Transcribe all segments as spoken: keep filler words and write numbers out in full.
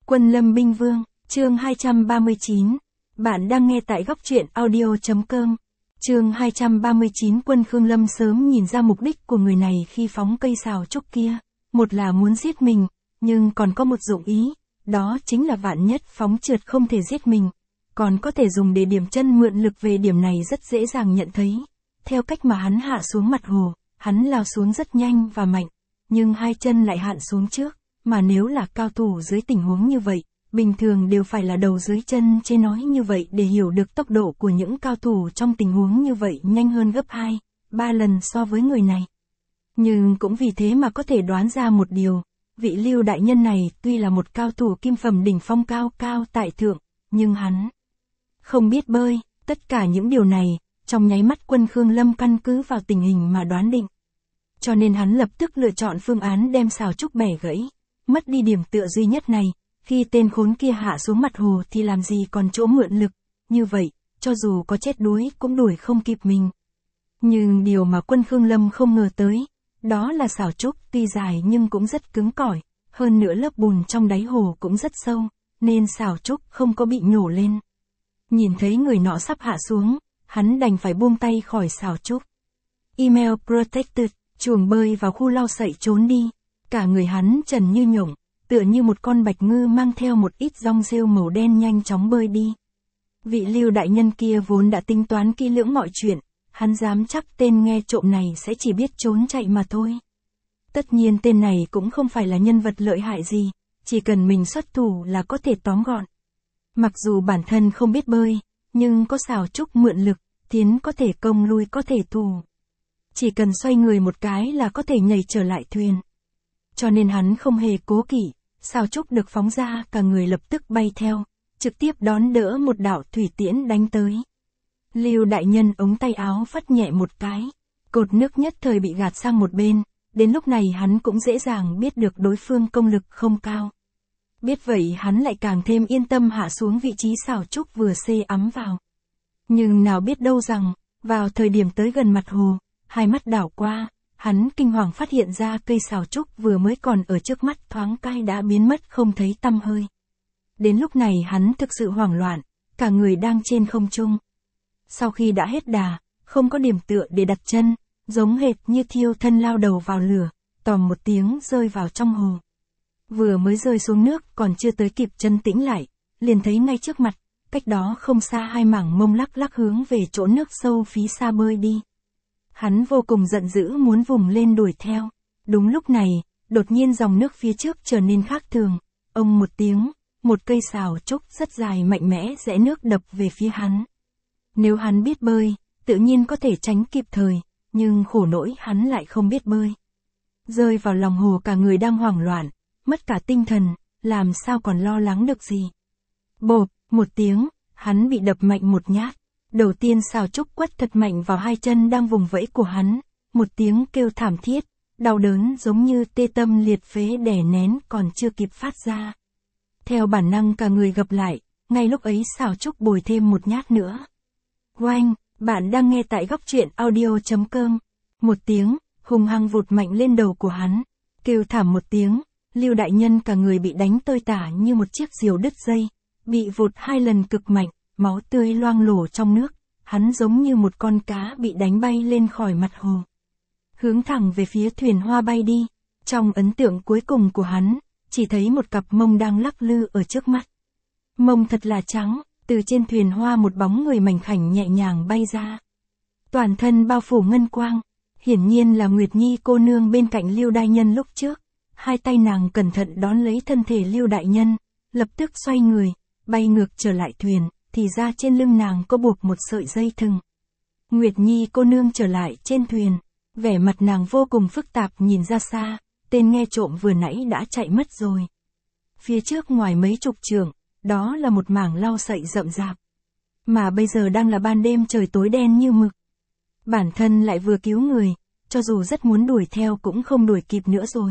Quân Lâm Binh Vương, chương hai trăm ba mươi chín. Bạn đang nghe tại góc truyện audio.com. Chương hai trăm ba mươi chín. Quân Khương Lâm sớm nhìn ra mục đích của người này khi phóng cây sào trúc kia. Một là muốn giết mình, nhưng còn có một dụng ý, đó chính là vạn nhất phóng trượt không thể giết mình, còn có thể dùng để điểm chân mượn lực. Về điểm này rất dễ dàng nhận thấy. Theo cách mà hắn hạ xuống mặt hồ, hắn lao xuống rất nhanh và mạnh, nhưng hai chân lại hạn xuống trước. Mà nếu là cao thủ dưới tình huống như vậy, bình thường đều phải là đầu dưới chân trên. Nói như vậy để hiểu được tốc độ của những cao thủ trong tình huống như vậy nhanh hơn gấp hai, ba lần so với người này. Nhưng cũng vì thế mà có thể đoán ra một điều, vị Lưu đại nhân này tuy là một cao thủ kim phẩm đỉnh phong cao cao tại thượng, nhưng hắn không biết bơi. Tất cả những điều này, trong nháy mắt Quân Khương Lâm căn cứ vào tình hình mà đoán định. Cho nên hắn lập tức lựa chọn phương án đem sào trúc bẻ gãy. Mất đi điểm tựa duy nhất này, khi tên khốn kia hạ xuống mặt hồ thì làm gì còn chỗ mượn lực, như vậy, cho dù có chết đuối cũng đuổi không kịp mình. Nhưng điều mà Quân Khương Lâm không ngờ tới, đó là sào trúc tuy dài nhưng cũng rất cứng cỏi, hơn nữa lớp bùn trong đáy hồ cũng rất sâu, nên sào trúc không có bị nhổ lên. Nhìn thấy người nọ sắp hạ xuống, hắn đành phải buông tay khỏi sào trúc. Email protected, chuồng bơi vào khu lau sậy trốn đi. Cả người hắn trần như nhộng, tựa như một con bạch ngư mang theo một ít rong rêu màu đen nhanh chóng bơi đi. Vị Lưu đại nhân kia vốn đã tính toán kỹ lưỡng mọi chuyện, hắn dám chắc tên nghe trộm này sẽ chỉ biết trốn chạy mà thôi. Tất nhiên tên này cũng không phải là nhân vật lợi hại gì, chỉ cần mình xuất thủ là có thể tóm gọn. Mặc dù bản thân không biết bơi, nhưng có sào trúc mượn lực, tiến có thể công lui có thể thủ. Chỉ cần xoay người một cái là có thể nhảy trở lại thuyền. Cho nên hắn không hề cố kỵ, sào trúc được phóng ra cả người lập tức bay theo, trực tiếp đón đỡ một đạo thủy tiễn đánh tới. Lưu đại nhân ống tay áo phất nhẹ một cái, cột nước nhất thời bị gạt sang một bên, đến lúc này hắn cũng dễ dàng biết được đối phương công lực không cao. Biết vậy hắn lại càng thêm yên tâm hạ xuống vị trí sào trúc vừa xê ắm vào. Nhưng nào biết đâu rằng, vào thời điểm tới gần mặt hồ, hai mắt đảo qua, hắn kinh hoàng phát hiện ra cây sào trúc vừa mới còn ở trước mắt thoáng cái đã biến mất không thấy tăm hơi. Đến lúc này hắn thực sự hoảng loạn, cả người đang trên không trung. Sau khi đã hết đà, không có điểm tựa để đặt chân, giống hệt như thiêu thân lao đầu vào lửa, tòm một tiếng rơi vào trong hồ. Vừa mới rơi xuống nước còn chưa tới kịp chân tĩnh lại, liền thấy ngay trước mặt, cách đó không xa hai mảng mông lắc lắc hướng về chỗ nước sâu phía xa bơi đi. Hắn vô cùng giận dữ muốn vùng lên đuổi theo. Đúng lúc này, đột nhiên dòng nước phía trước trở nên khác thường. Ông một tiếng, một cây sào trúc rất dài mạnh mẽ rẽ nước đập về phía hắn. Nếu hắn biết bơi, tự nhiên có thể tránh kịp thời, nhưng khổ nỗi hắn lại không biết bơi. Rơi vào lòng hồ cả người đang hoảng loạn, mất cả tinh thần, làm sao còn lo lắng được gì. Bộp, một tiếng, hắn bị đập mạnh một nhát. Đầu tiên sào trúc quất thật mạnh vào hai chân đang vùng vẫy của hắn, một tiếng kêu thảm thiết, đau đớn giống như tê tâm liệt phế đè nén còn chưa kịp phát ra. Theo bản năng cả người gập lại, ngay lúc ấy sào trúc bồi thêm một nhát nữa. Oanh, bạn đang nghe tại góc truyện audio.com. Một tiếng, hung hăng vụt mạnh lên đầu của hắn, kêu thảm một tiếng, Lưu đại nhân cả người bị đánh tơi tả như một chiếc diều đứt dây, bị vụt hai lần cực mạnh. Máu tươi loang lổ trong nước, hắn giống như một con cá bị đánh bay lên khỏi mặt hồ. Hướng thẳng về phía thuyền hoa bay đi, trong ấn tượng cuối cùng của hắn, chỉ thấy một cặp mông đang lắc lư ở trước mắt. Mông thật là trắng, từ trên thuyền hoa một bóng người mảnh khảnh nhẹ nhàng bay ra. Toàn thân bao phủ ngân quang, hiển nhiên là Nguyệt Nhi cô nương bên cạnh Lưu đại nhân lúc trước. Hai tay nàng cẩn thận đón lấy thân thể Lưu đại nhân, lập tức xoay người, bay ngược trở lại thuyền. Thì ra trên lưng nàng có buộc một sợi dây thừng. Nguyệt Nhi cô nương trở lại trên thuyền, vẻ mặt nàng vô cùng phức tạp nhìn ra xa, tên nghe trộm vừa nãy đã chạy mất rồi. Phía trước ngoài mấy chục trượng, đó là một mảng lau sậy rậm rạp. Mà bây giờ đang là ban đêm trời tối đen như mực. Bản thân lại vừa cứu người, cho dù rất muốn đuổi theo cũng không đuổi kịp nữa rồi.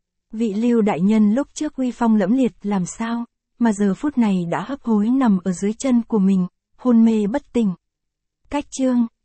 Vị Lưu đại nhân lúc trước uy phong lẫm liệt làm sao? Mà giờ phút này đã hấp hối nằm ở dưới chân của mình, hôn mê bất tỉnh. Cách chương